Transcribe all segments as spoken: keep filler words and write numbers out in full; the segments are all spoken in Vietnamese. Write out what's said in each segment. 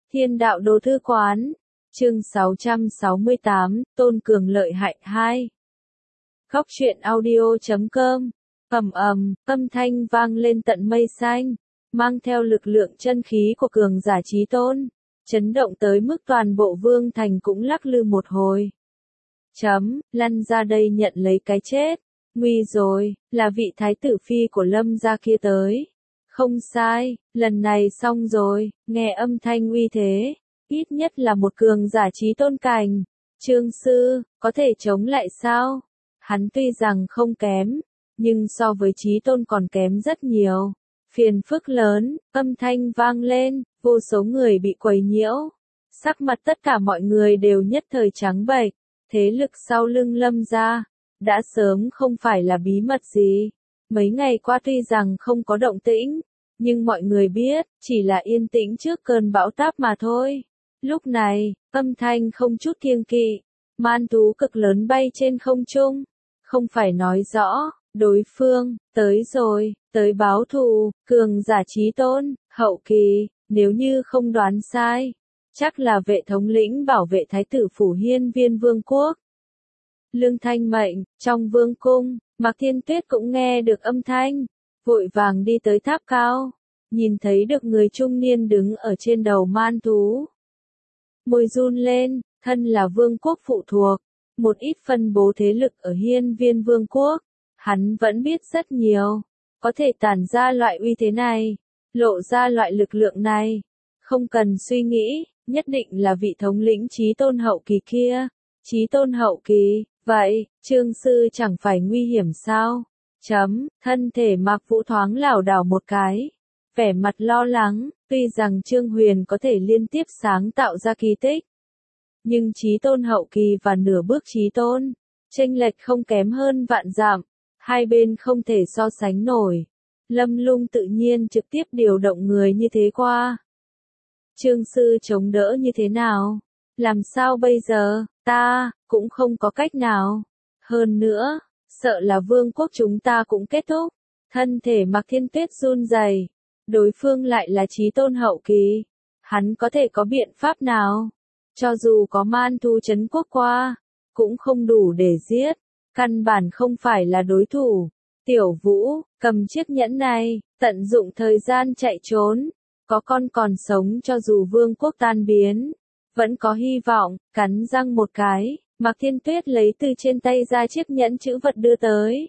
Thiên đạo đô thư quán, chương sáu trăm sáu mươi tám, Tôn Cường lợi hại hai. Khóc chuyện audio chấm com, ầm ầm, âm thanh vang lên tận mây xanh, mang theo lực lượng chân khí của cường giả chí tôn, chấn động tới mức toàn bộ vương thành cũng lắc lư một hồi. Chấm, lăn ra đây nhận lấy cái chết, nguy rồi, là vị thái tử phi của Lâm gia kia tới. Không sai, lần này xong rồi, nghe âm thanh uy thế, ít nhất là một cường giả chí tôn cảnh. Trương sư, có thể chống lại sao? Hắn tuy rằng không kém, nhưng so với chí tôn còn kém rất nhiều. Phiền phức lớn, âm thanh vang lên, vô số người bị quấy nhiễu. Sắc mặt tất cả mọi người đều nhất thời trắng bệch, thế lực sau lưng Lâm gia đã sớm không phải là bí mật gì. Mấy ngày qua tuy rằng không có động tĩnh, nhưng mọi người biết, chỉ là yên tĩnh trước cơn bão táp mà thôi. Lúc này, âm thanh không chút kiêng kỵ, man thú cực lớn bay trên không trung. Không phải nói rõ, đối phương, tới rồi, tới báo thù, cường giả chí tôn, hậu kỳ, nếu như không đoán sai, chắc là vệ thống lĩnh bảo vệ thái tử phủ Hiên Viên Vương quốc. Lương Thanh mệnh, trong vương cung, Mạc Thiên Tuyết cũng nghe được âm thanh, vội vàng đi tới tháp cao, nhìn thấy được người trung niên đứng ở trên đầu man thú. Môi run lên, thân là vương quốc phụ thuộc, một ít phân bố thế lực ở Hiên Viên Vương quốc, hắn vẫn biết rất nhiều, có thể tản ra loại uy thế này, lộ ra loại lực lượng này, không cần suy nghĩ, nhất định là vị thống lĩnh chí tôn hậu kỳ kia. Chí tôn hậu kỳ, vậy, Trương sư chẳng phải nguy hiểm sao? Chấm, thân thể Mạc Vũ thoáng lảo đảo một cái, vẻ mặt lo lắng, tuy rằng Trương Huyền có thể liên tiếp sáng tạo ra kỳ tích, nhưng chí tôn hậu kỳ và nửa bước chí tôn, chênh lệch không kém hơn vạn dặm, hai bên không thể so sánh nổi. Lâm Lung tự nhiên trực tiếp điều động người như thế qua. Trương sư chống đỡ như thế nào? Làm sao bây giờ? Ta, cũng không có cách nào. Hơn nữa, sợ là vương quốc chúng ta cũng kết thúc. Thân thể Mạc Thiên Tuyết run rẩy, đối phương lại là chí tôn hậu kỳ. Hắn có thể có biện pháp nào? Cho dù có man thu trấn quốc qua, cũng không đủ để giết. Căn bản không phải là đối thủ. Tiểu Vũ, cầm chiếc nhẫn này, tận dụng thời gian chạy trốn. Có con còn sống cho dù vương quốc tan biến. Vẫn có hy vọng, cắn răng một cái, Mạc Thiên Tuyết lấy từ trên tay ra chiếc nhẫn chữ vật đưa tới.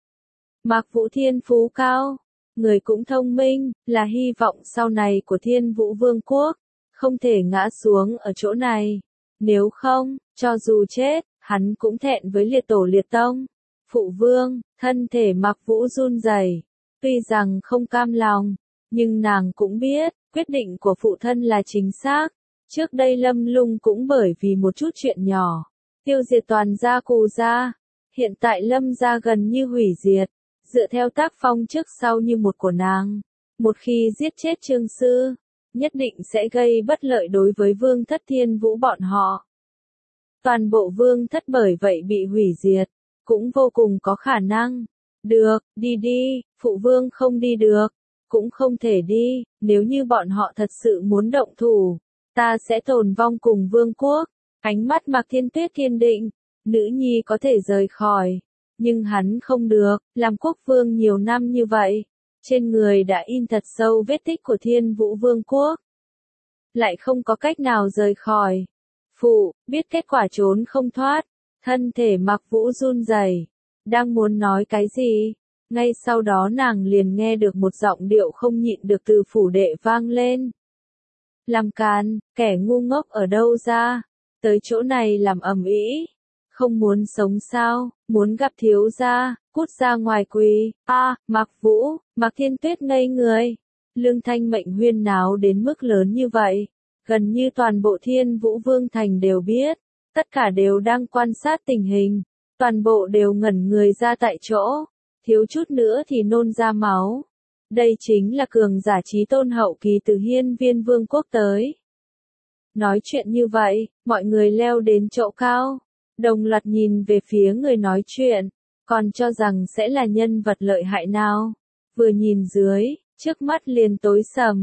Mạc Vũ thiên phú cao, người cũng thông minh, là hy vọng sau này của Thiên Vũ Vương quốc, không thể ngã xuống ở chỗ này. Nếu không, cho dù chết, hắn cũng thẹn với liệt tổ liệt tông. Phụ vương, thân thể Mạc Vũ run rẩy, tuy rằng không cam lòng, nhưng nàng cũng biết, quyết định của phụ thân là chính xác. Trước đây Lâm Lung cũng bởi vì một chút chuyện nhỏ, tiêu diệt toàn gia Cù gia. Hiện tại Lâm gia gần như hủy diệt, dựa theo tác phong trước sau như một của nàng. Một khi giết chết Trương sư, nhất định sẽ gây bất lợi đối với vương thất Thiên Vũ bọn họ. Toàn bộ vương thất bởi vậy bị hủy diệt, cũng vô cùng có khả năng. Được, đi đi, phụ vương không đi được, cũng không thể đi, nếu như bọn họ thật sự muốn động thủ. Ta sẽ tồn vong cùng vương quốc. Ánh mắt Mạc Thiên Tuyết kiên định, nữ nhi có thể rời khỏi, nhưng hắn không được, làm quốc vương nhiều năm như vậy, trên người đã in thật sâu vết tích của Thiên Vũ Vương quốc. Lại không có cách nào rời khỏi. Phụ, biết kết quả trốn không thoát, thân thể Mạc Vũ run rẩy, đang muốn nói cái gì, ngay sau đó nàng liền nghe được một giọng điệu không nhịn được từ phủ đệ vang lên. Làm càn, kẻ ngu ngốc ở đâu ra, tới chỗ này làm ầm ĩ, không muốn sống sao, muốn gặp thiếu gia, cút ra ngoài quỳ. A, à, Mạc Vũ, Mạc Thiên Tuyết ngây người. Lương Thanh mệnh huyên náo đến mức lớn như vậy, gần như toàn bộ Thiên Vũ Vương thành đều biết, tất cả đều đang quan sát tình hình, toàn bộ đều ngẩn người ra tại chỗ, thiếu chút nữa thì nôn ra máu. Đây chính là cường giả chí tôn hậu kỳ từ Hiên Viên Vương quốc tới. Nói chuyện như vậy, mọi người leo đến chỗ cao, đồng loạt nhìn về phía người nói chuyện, còn cho rằng sẽ là nhân vật lợi hại nào. Vừa nhìn dưới, trước mắt liền tối sầm,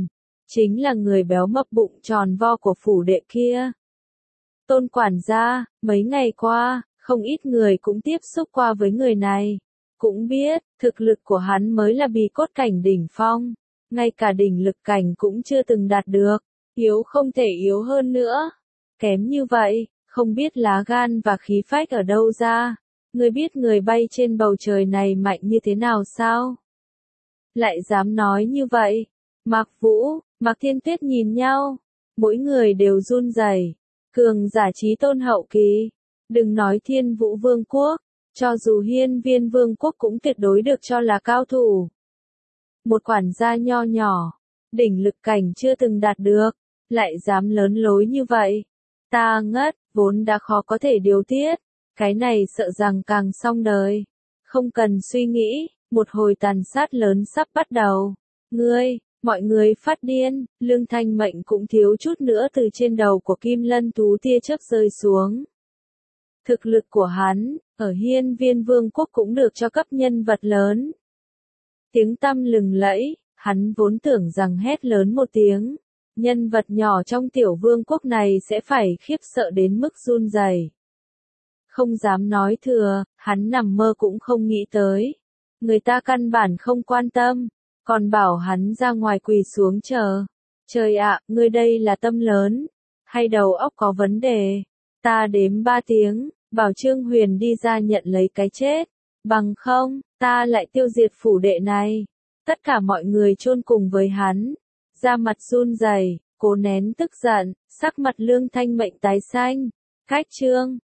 chính là người béo mập bụng tròn vo của phủ đệ kia. Tôn quản gia, mấy ngày qua, không ít người cũng tiếp xúc qua với người này. Cũng biết, thực lực của hắn mới là bì cốt cảnh đỉnh phong. Ngay cả đỉnh lực cảnh cũng chưa từng đạt được. Yếu không thể yếu hơn nữa. Kém như vậy, không biết lá gan và khí phách ở đâu ra. Người biết người bay trên bầu trời này mạnh như thế nào sao? Lại dám nói như vậy. Mạc Vũ, Mạc Thiên Tuyết nhìn nhau. Mỗi người đều run rẩy. Cường giả chí tôn hậu kỳ. Đừng nói Thiên Vũ Vương quốc. Cho dù Hiên Viên Vương quốc cũng tuyệt đối được cho là cao thủ. Một quản gia nho nhỏ. Đỉnh lực cảnh chưa từng đạt được. Lại dám lớn lối như vậy. Ta ngất, vốn đã khó có thể điều tiết. Cái này sợ rằng càng xong đời. Không cần suy nghĩ, một hồi tàn sát lớn sắp bắt đầu. Ngươi, mọi người phát điên, Lương Thanh Mệnh cũng thiếu chút nữa từ trên đầu của Kim Lân Tú tia chớp rơi xuống. Thực lực của hắn, ở Hiên Viên Vương quốc cũng được cho cấp nhân vật lớn. Tiếng tăm lừng lẫy, hắn vốn tưởng rằng hét lớn một tiếng. Nhân vật nhỏ trong tiểu vương quốc này sẽ phải khiếp sợ đến mức run rẩy. Không dám nói thừa, hắn nằm mơ cũng không nghĩ tới. Người ta căn bản không quan tâm, còn bảo hắn ra ngoài quỳ xuống chờ. Trời ạ, ngươi đây là tâm lớn, hay đầu óc có vấn đề? Ta đếm ba tiếng, bảo Trương Huyền đi ra nhận lấy cái chết. Bằng không, ta lại tiêu diệt phủ đệ này. Tất cả mọi người chôn cùng với hắn. Da mặt run rẩy, cố nén tức giận, sắc mặt Lương Thanh Mệnh tái xanh. Khách trương,